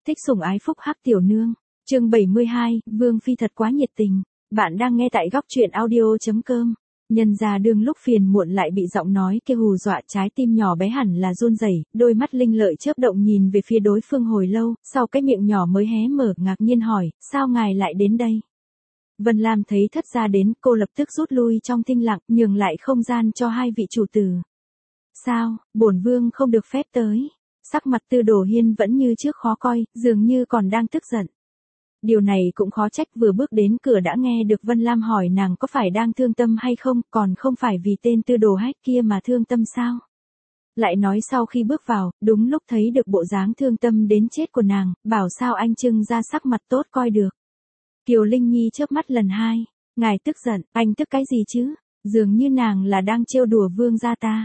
Thích sủng ái phúc hắc tiểu nương. Chương 72, Vương phi thật quá nhiệt tình. Bạn đang nghe tại góc truyện audio.com. Nhân ra đương lúc phiền muộn lại bị giọng nói kia hù dọa, trái tim nhỏ bé hẳn là run rẩy, đôi mắt linh lợi chớp động nhìn về phía đối phương hồi lâu, sau cái miệng nhỏ mới hé mở, ngạc nhiên hỏi, sao ngài lại đến đây? Vân Lam thấy thất gia đến, cô lập tức rút lui trong thinh lặng, nhường lại không gian cho hai vị chủ tử. Sao, bổn vương không được phép tới? Sắc mặt Tư Đồ Hiên vẫn như trước khó coi, dường như còn đang tức giận. Điều này cũng khó trách, vừa bước đến cửa đã nghe được Vân Lam hỏi nàng có phải đang thương tâm hay không, còn không phải vì tên Tư Đồ Hách kia mà thương tâm sao? Lại nói sau khi bước vào, đúng lúc thấy được bộ dáng thương tâm đến chết của nàng, bảo sao anh trưng ra sắc mặt tốt coi được. Kiều Linh Nhi chớp mắt lần hai, ngài tức giận, anh tức cái gì chứ? Dường như nàng là đang trêu đùa vương gia ta.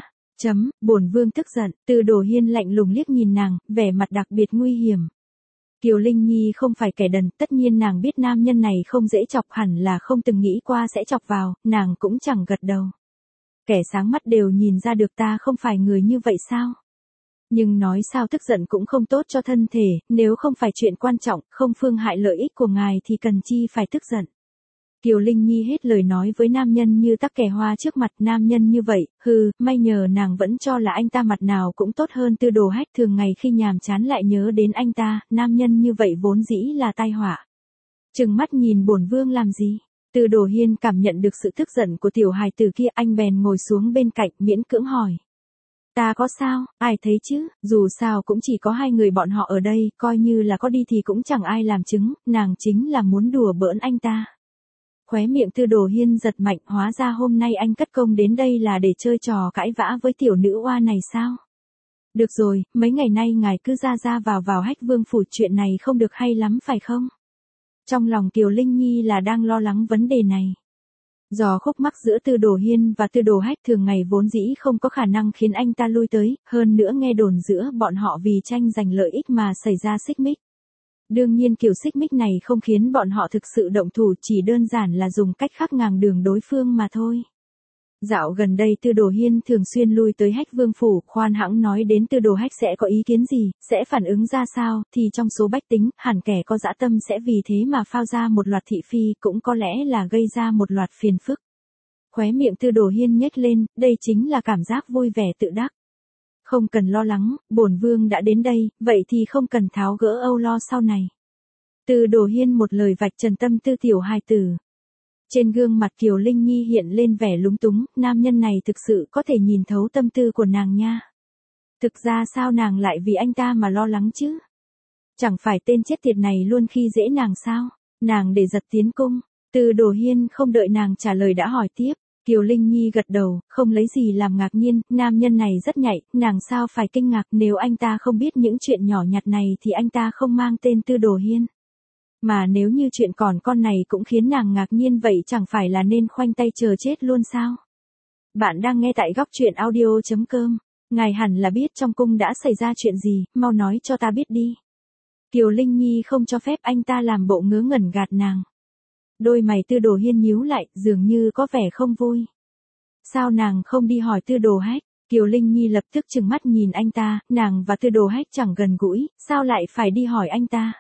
Bổn vương tức giận. Tư Đồ Hiên lạnh lùng liếc nhìn nàng, vẻ mặt đặc biệt nguy hiểm. Kiều Linh Nhi không phải kẻ đần, tất nhiên nàng biết nam nhân này không dễ chọc, hẳn là không từng nghĩ qua sẽ chọc vào, nàng cũng chẳng gật đầu. Kẻ sáng mắt đều nhìn ra được ta không phải người như vậy sao? Nhưng nói sao tức giận cũng không tốt cho thân thể, nếu không phải chuyện quan trọng, không phương hại lợi ích của ngài thì cần chi phải tức giận. Kiều Linh Nhi hết lời nói với nam nhân như tắc kè hoa trước mặt, nam nhân như vậy, may nhờ nàng vẫn cho là anh ta mặt nào cũng tốt hơn Tư Đồ Hách, thường ngày khi nhàm chán lại nhớ đến anh ta, nam nhân như vậy vốn dĩ là tai họa. Trừng mắt nhìn bổn vương làm gì? Tư Đồ Hiên cảm nhận được sự tức giận của tiểu hài tử kia, anh bèn ngồi xuống bên cạnh, miễn cưỡng hỏi. Ta có sao, ai thấy chứ, dù sao cũng chỉ có hai người bọn họ ở đây, coi như là có đi thì cũng chẳng ai làm chứng, nàng chính là muốn đùa bỡn anh ta. Khóe miệng Tư Đồ Hiên giật mạnh, hóa ra hôm nay anh cất công đến đây là để chơi trò cãi vã với tiểu nữ oa này sao? Được rồi, mấy ngày nay ngài cứ ra vào Hách Vương phủ, chuyện này không được hay lắm phải không? Trong lòng Kiều Linh Nhi là đang lo lắng vấn đề này. Do khúc mắc giữa Tư Đồ Hiên và Tư Đồ Hách thường ngày vốn dĩ không có khả năng khiến anh ta lui tới, hơn nữa nghe đồn giữa bọn họ vì tranh giành lợi ích mà xảy ra xích mích. Đương nhiên kiểu xích mích này không khiến bọn họ thực sự động thủ, chỉ đơn giản là dùng cách khác ngàng đường đối phương mà thôi. Dạo gần đây Tư Đồ Hiên thường xuyên lui tới Hách Vương phủ, khoan hãng nói đến Tư Đồ Hách sẽ có ý kiến gì, sẽ phản ứng ra sao, thì trong số bách tính, hẳn kẻ có dã tâm sẽ vì thế mà phao ra một loạt thị phi, cũng có lẽ là gây ra một loạt phiền phức. Khóe miệng Tư Đồ Hiên nhếch lên, đây chính là cảm giác vui vẻ tự đắc. Không cần lo lắng, bổn vương đã đến đây, vậy thì không cần tháo gỡ âu lo sau này. Tư Đồ Hiên một lời vạch trần tâm tư tiểu hài tử. Trên gương mặt Kiều Linh Nhi hiện lên vẻ lúng túng, nam nhân này thực sự có thể nhìn thấu tâm tư của nàng nha. Thực ra sao nàng lại vì anh ta mà lo lắng chứ? Chẳng phải tên chết tiệt này luôn khi dễ nàng sao? Nàng để giật tiến cung. Tư Đồ Hiên không đợi nàng trả lời đã hỏi tiếp. Kiều Linh Nhi gật đầu, không lấy gì làm ngạc nhiên, nam nhân này rất nhạy, nàng sao phải kinh ngạc, nếu anh ta không biết những chuyện nhỏ nhặt này thì anh ta không mang tên Tư Đồ Hiên. Mà nếu như chuyện còn con này cũng khiến nàng ngạc nhiên, vậy chẳng phải là nên khoanh tay chờ chết luôn sao? Bạn đang nghe tại góc truyện audio.com. Ngài hẳn là biết trong cung đã xảy ra chuyện gì, mau nói cho ta biết đi. Kiều Linh Nhi không cho phép anh ta làm bộ ngớ ngẩn gạt nàng. Đôi mày Tư Đồ Hiên nhíu lại, dường như có vẻ không vui. Sao nàng không đi hỏi Tư Đồ Hách? Kiều Linh Nhi lập tức trừng mắt nhìn anh ta, nàng và Tư Đồ Hách chẳng gần gũi, sao lại phải đi hỏi anh ta?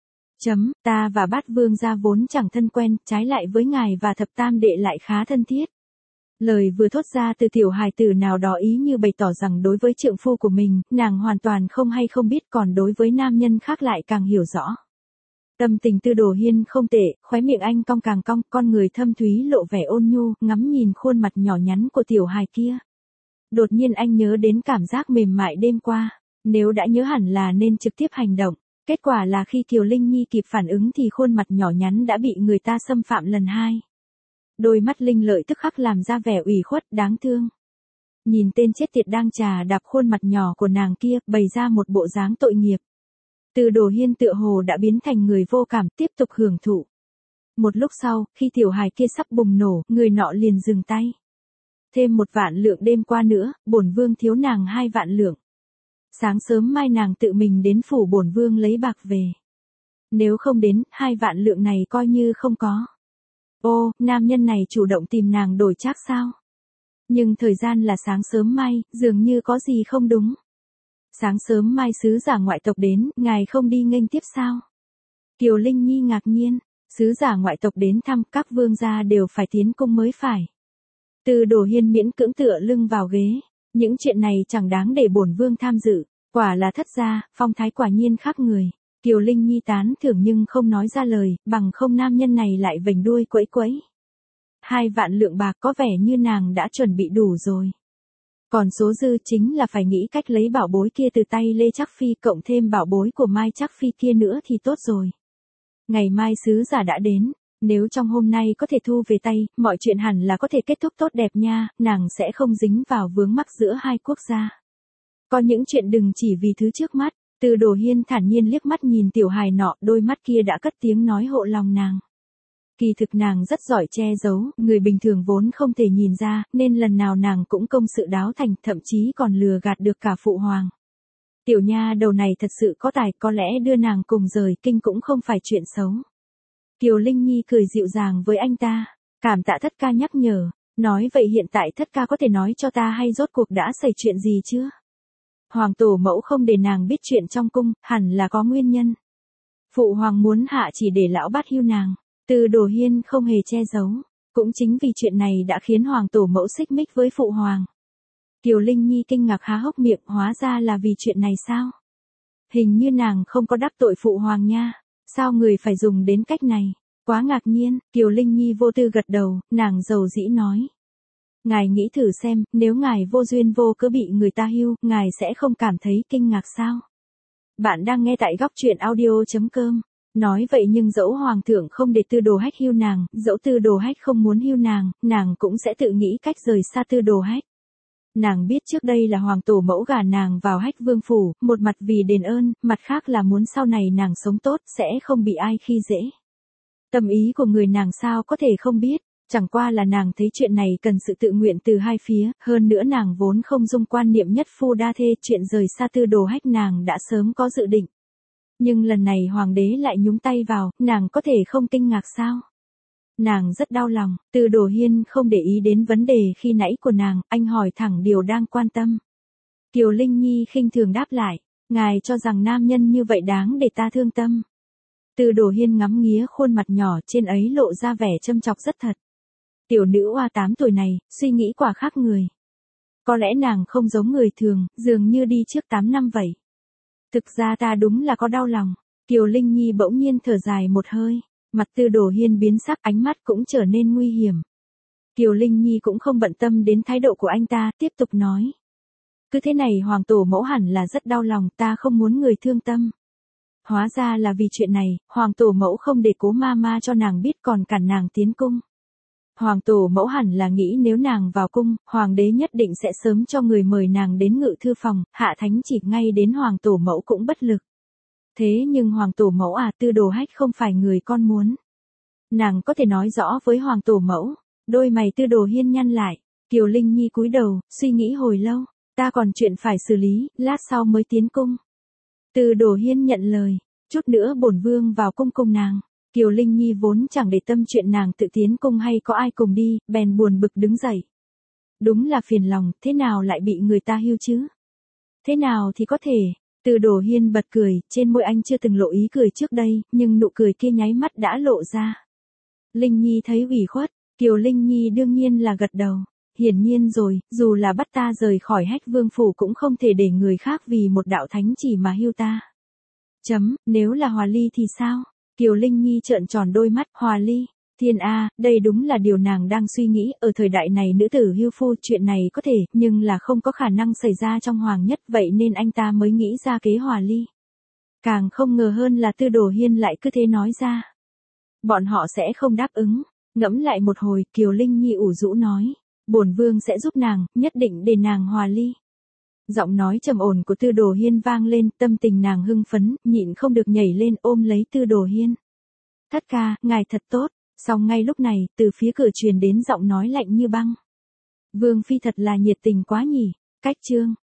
Ta và Bát Vương gia vốn chẳng thân quen, trái lại với ngài và Thập Tam đệ lại khá thân thiết. Lời vừa thốt ra từ tiểu hài tử nào đó ý như bày tỏ rằng đối với trượng phu của mình, nàng hoàn toàn không hay không biết, còn đối với nam nhân khác lại càng hiểu rõ. Tâm tình Tư Đồ Hiên không tệ, khóe miệng anh cong càng cong, con người thâm thúy lộ vẻ ôn nhu, ngắm nhìn khuôn mặt nhỏ nhắn của tiểu hài kia. Đột nhiên anh nhớ đến cảm giác mềm mại đêm qua, nếu đã nhớ hẳn là nên trực tiếp hành động. Kết quả là khi Kiều Linh Nhi kịp phản ứng thì khuôn mặt nhỏ nhắn đã bị người ta xâm phạm lần hai. Đôi mắt linh lợi tức khắc làm ra vẻ ủy khuất đáng thương. Nhìn tên chết tiệt đang chà đạp khuôn mặt nhỏ của nàng kia, bày ra một bộ dáng tội nghiệp. Tư Đồ Hiên tựa hồ đã biến thành người vô cảm, tiếp tục hưởng thụ. Một lúc sau, khi tiểu hài kia sắp bùng nổ, người nọ liền dừng tay. Thêm 1 vạn lượng đêm qua nữa, bổn vương thiếu nàng 2 vạn lượng. Sáng sớm mai nàng tự mình đến phủ bổn vương lấy bạc về. Nếu không đến, 2 vạn lượng này coi như không có. Ô, nam nhân này chủ động tìm nàng đổi trác sao? Nhưng thời gian là sáng sớm mai, dường như có gì không đúng. Sáng sớm mai sứ giả ngoại tộc đến, ngài không đi nghênh tiếp sao? Kiều Linh Nhi ngạc nhiên, sứ giả ngoại tộc đến thăm, các vương gia đều phải tiến cung mới phải. Từ Đồ Hiên miễn cưỡng tựa lưng vào ghế, những chuyện này chẳng đáng để bổn vương tham dự, quả là thất gia, phong thái quả nhiên khác người. Kiều Linh Nhi tán thưởng nhưng không nói ra lời, bằng không nam nhân này lại vểnh đuôi quẫy quẫy. 2 vạn lượng bạc có vẻ như nàng đã chuẩn bị đủ rồi. Còn số dư chính là phải nghĩ cách lấy bảo bối kia từ tay Lê Trác Phi cộng thêm bảo bối của Mai Trác Phi kia nữa thì tốt rồi. Ngày mai sứ giả đã đến, nếu trong hôm nay có thể thu về tay, mọi chuyện hẳn là có thể kết thúc tốt đẹp nha, nàng sẽ không dính vào vướng mắc giữa hai quốc gia. Có những chuyện đừng chỉ vì thứ trước mắt, Từ Đồ Hiên thản nhiên liếc mắt nhìn tiểu hài nọ, đôi mắt kia đã cất tiếng nói hộ lòng nàng. Kỳ thực nàng rất giỏi che giấu, người bình thường vốn không thể nhìn ra, nên lần nào nàng cũng công sự đáo thành, thậm chí còn lừa gạt được cả phụ hoàng. Tiểu nha đầu này thật sự có tài, có lẽ đưa nàng cùng rời kinh cũng không phải chuyện xấu. Kiều Linh Nhi cười dịu dàng với anh ta, cảm tạ thất ca nhắc nhở, nói vậy hiện tại thất ca có thể nói cho ta hay rốt cuộc đã xảy chuyện gì chưa? Hoàng tổ mẫu không để nàng biết chuyện trong cung, hẳn là có nguyên nhân. Phụ hoàng muốn hạ chỉ để lão bắt hưu nàng. Từ Đồ Hiên không hề che giấu, cũng chính vì chuyện này đã khiến hoàng tổ mẫu xích mích với phụ hoàng. Kiều Linh Nhi kinh ngạc há hốc miệng, hóa ra là vì chuyện này sao? Hình như nàng không có đắc tội phụ hoàng nha, sao người phải dùng đến cách này? Quá ngạc nhiên, Kiều Linh Nhi vô tư gật đầu, nàng dầu dĩ nói. Ngài nghĩ thử xem, nếu ngài vô duyên vô cớ bị người ta hưu, ngài sẽ không cảm thấy kinh ngạc sao? Bạn đang nghe tại góc truyện audio.com. Nói vậy nhưng dẫu hoàng thượng không để Tư Đồ Hách hưu nàng, dẫu Tư Đồ Hách không muốn hưu nàng cũng sẽ tự nghĩ cách rời xa Tư Đồ Hách. Nàng biết trước đây là hoàng tổ mẫu gả nàng vào Hách vương phủ, một mặt vì đền ơn, mặt khác là muốn sau này nàng sống tốt, sẽ không bị ai khi dễ. Tâm ý của người nàng sao có thể không biết, chẳng qua là nàng thấy chuyện này cần sự tự nguyện từ hai phía, hơn nữa nàng vốn không dung quan niệm nhất phu đa thê, chuyện rời xa Tư Đồ Hách nàng đã sớm có dự định. Nhưng lần này hoàng đế lại nhúng tay vào, nàng có thể không kinh ngạc sao? Nàng rất đau lòng, Từ Đồ Hiên không để ý đến vấn đề khi nãy của nàng, anh hỏi thẳng điều đang quan tâm. Kiều Linh Nhi khinh thường đáp lại, ngài cho rằng nam nhân như vậy đáng để ta thương tâm. Từ Đồ Hiên ngắm nghía khuôn mặt nhỏ trên ấy lộ ra vẻ châm chọc rất thật. Tiểu nữ oa 8 tuổi này, suy nghĩ quả khác người. Có lẽ nàng không giống người thường, dường như đi trước 8 năm vậy. Thực ra ta đúng là có đau lòng. Kiều Linh Nhi bỗng nhiên thở dài một hơi, mặt Từ Đồ Hiên biến sắc, ánh mắt cũng trở nên nguy hiểm. Kiều Linh Nhi cũng không bận tâm đến thái độ của anh ta, tiếp tục nói. Cứ thế này hoàng tổ mẫu hẳn là rất đau lòng, ta không muốn người thương tâm. Hóa ra là vì chuyện này, hoàng tổ mẫu không để Cố Mama cho nàng biết còn cản nàng tiến cung. Hoàng tổ mẫu hẳn là nghĩ nếu nàng vào cung, hoàng đế nhất định sẽ sớm cho người mời nàng đến ngự thư phòng, hạ thánh chỉ ngay đến hoàng tổ mẫu cũng bất lực. Thế nhưng hoàng tổ mẫu Tư Đồ Hách không phải người con muốn. Nàng có thể nói rõ với hoàng tổ mẫu, đôi mày Tư Đồ Hiên nhăn lại, Kiều Linh Nhi cúi đầu, suy nghĩ hồi lâu, ta còn chuyện phải xử lý, lát sau mới tiến cung. Tư Đồ Hiên nhận lời, chút nữa bổn vương vào cung cùng nàng. Kiều Linh Nhi vốn chẳng để tâm chuyện nàng tự tiến cung hay có ai cùng đi, bèn buồn bực đứng dậy. Đúng là phiền lòng, thế nào lại bị người ta hưu chứ? Thế nào thì có thể? Từ Đồ Hiên bật cười, trên môi anh chưa từng lộ ý cười trước đây, nhưng nụ cười kia nháy mắt đã lộ ra. Linh Nhi thấy ủy khuất, Kiều Linh Nhi đương nhiên là gật đầu. Hiển nhiên rồi, dù là bắt ta rời khỏi Hách vương phủ cũng không thể để người khác vì một đạo thánh chỉ mà hưu ta. Nếu là Hòa Ly thì sao? Kiều Linh Nhi trợn tròn đôi mắt, Hòa Ly. Thiên A, đây đúng là điều nàng đang suy nghĩ, ở thời đại này nữ tử hưu phu chuyện này có thể, nhưng là không có khả năng xảy ra trong hoàng nhất, vậy nên anh ta mới nghĩ ra kế Hòa Ly. Càng không ngờ hơn là Tư Đồ Hiên lại cứ thế nói ra. Bọn họ sẽ không đáp ứng. Ngẫm lại một hồi, Kiều Linh Nhi ủ rũ nói, bổn vương sẽ giúp nàng, nhất định để nàng Hòa Ly. Giọng nói trầm ổn của Tư Đồ Hiên vang lên, tâm tình nàng hưng phấn, nhịn không được nhảy lên ôm lấy Tư Đồ Hiên. Thất ca, ngài thật tốt. Song ngay lúc này, từ phía cửa truyền đến giọng nói lạnh như băng. Vương phi thật là nhiệt tình quá nhỉ. Cách chương